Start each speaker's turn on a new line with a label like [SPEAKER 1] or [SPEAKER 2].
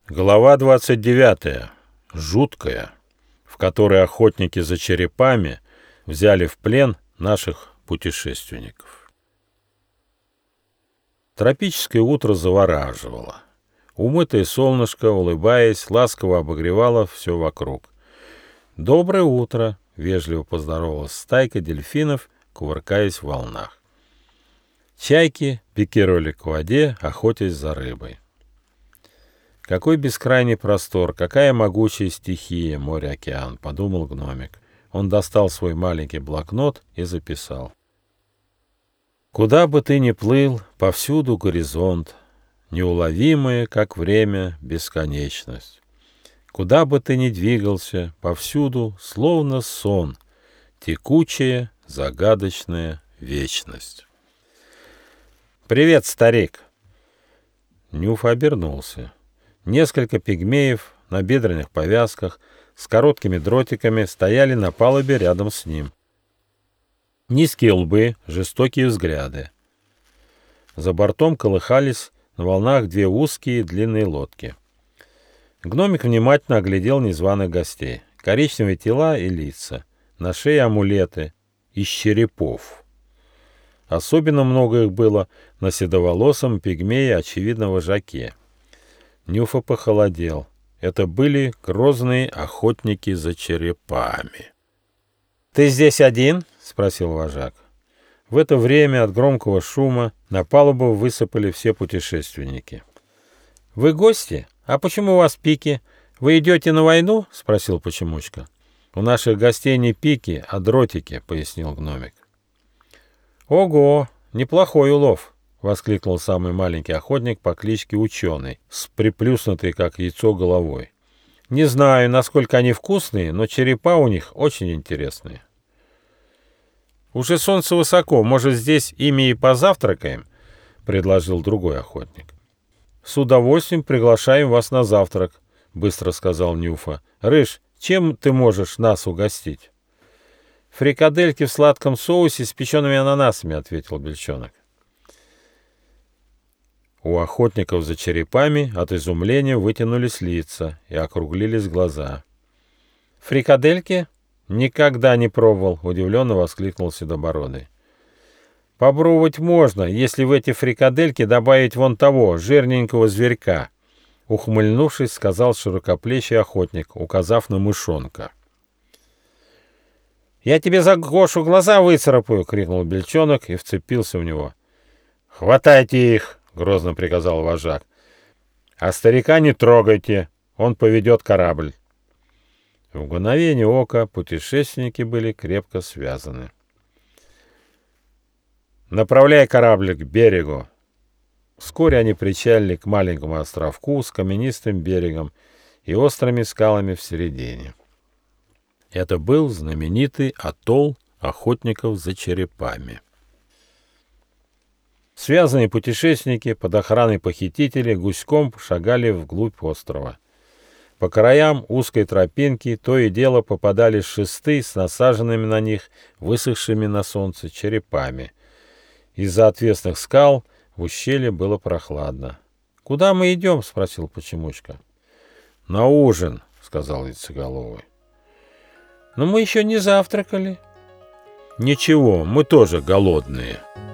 [SPEAKER 1] Глава 29. Жуткая, в которой охотники за черепами взяли в плен наших путешественников. Тропическое утро завораживало. Умытое солнышко, улыбаясь, ласково обогревало все вокруг. «Доброе утро!» — вежливо поздоровалась стайка дельфинов, кувыркаясь в волнах. Чайки пикировали к воде, охотясь за рыбой. «Какой бескрайний простор, какая могучая стихия, море-океан», — подумал гномик. Он достал свой маленький блокнот и записал. «Куда бы ты ни плыл, повсюду горизонт, неуловимая, как время, бесконечность. Куда бы ты ни двигался, повсюду, словно сон, текучая, загадочная вечность». «Привет, старик!» Нюф обернулся. Несколько пигмеев на бедренных повязках с короткими дротиками стояли на палубе рядом с ним. Низкие лбы, жестокие взгляды. За бортом колыхались на волнах две узкие длинные лодки. Гномик внимательно оглядел незваных гостей. Коричневые тела и лица, на шее амулеты из черепов. Особенно много их было на седоволосом пигмее, очевидно, вожаке. Нюфа похолодел. Это были грозные охотники за черепами. «Ты здесь один?» — спросил вожак. В это время от громкого шума на палубу высыпали все путешественники. «Вы гости? А почему у вас пики? Вы идете на войну?» — спросил Почемучка. «У наших гостей не пики, а дротики», — пояснил гномик. «Ого, неплохой улов!» — воскликнул самый маленький охотник по кличке Ученый, с приплюснутой, как яйцо, головой. «Не знаю, насколько они вкусные, но черепа у них очень интересные». «Уже солнце высоко, может, здесь ими и позавтракаем?» — предложил другой охотник. «С удовольствием приглашаем вас на завтрак», — быстро сказал Нюфа. «Рыж, чем ты можешь нас угостить?» «Фрикадельки в сладком соусе с печеными ананасами», — ответил Бельчонок. У охотников за черепами от изумления вытянулись лица и округлились глаза. «Фрикадельки? Никогда не пробовал», — удивленно воскликнул Седобородый. «Попробовать можно, если в эти фрикадельки добавить вон того, жирненького зверька», — ухмыльнувшись, сказал широкоплечий охотник, указав на мышонка. «Я тебе за Гошу глаза выцарапаю!» — крикнул Бельчонок и вцепился в него. «Хватайте их!» — грозно приказал вожак. «А старика не трогайте, он поведет корабль». В мгновение ока путешественники были крепко связаны. «Направляй корабль к берегу». Вскоре они причалили к маленькому островку с каменистым берегом и острыми скалами в середине. Это был знаменитый атолл охотников за черепами. Связанные путешественники под охраной похитителей гуськом шагали вглубь острова. По краям узкой тропинки то и дело попадались шесты с насаженными на них, высохшими на солнце черепами. Из-за отвесных скал в ущелье было прохладно. «Куда мы идем?» — спросил Почемучка. «На ужин», — сказал Яйцеголовый. «Но мы еще не завтракали». «Ничего, мы тоже голодные».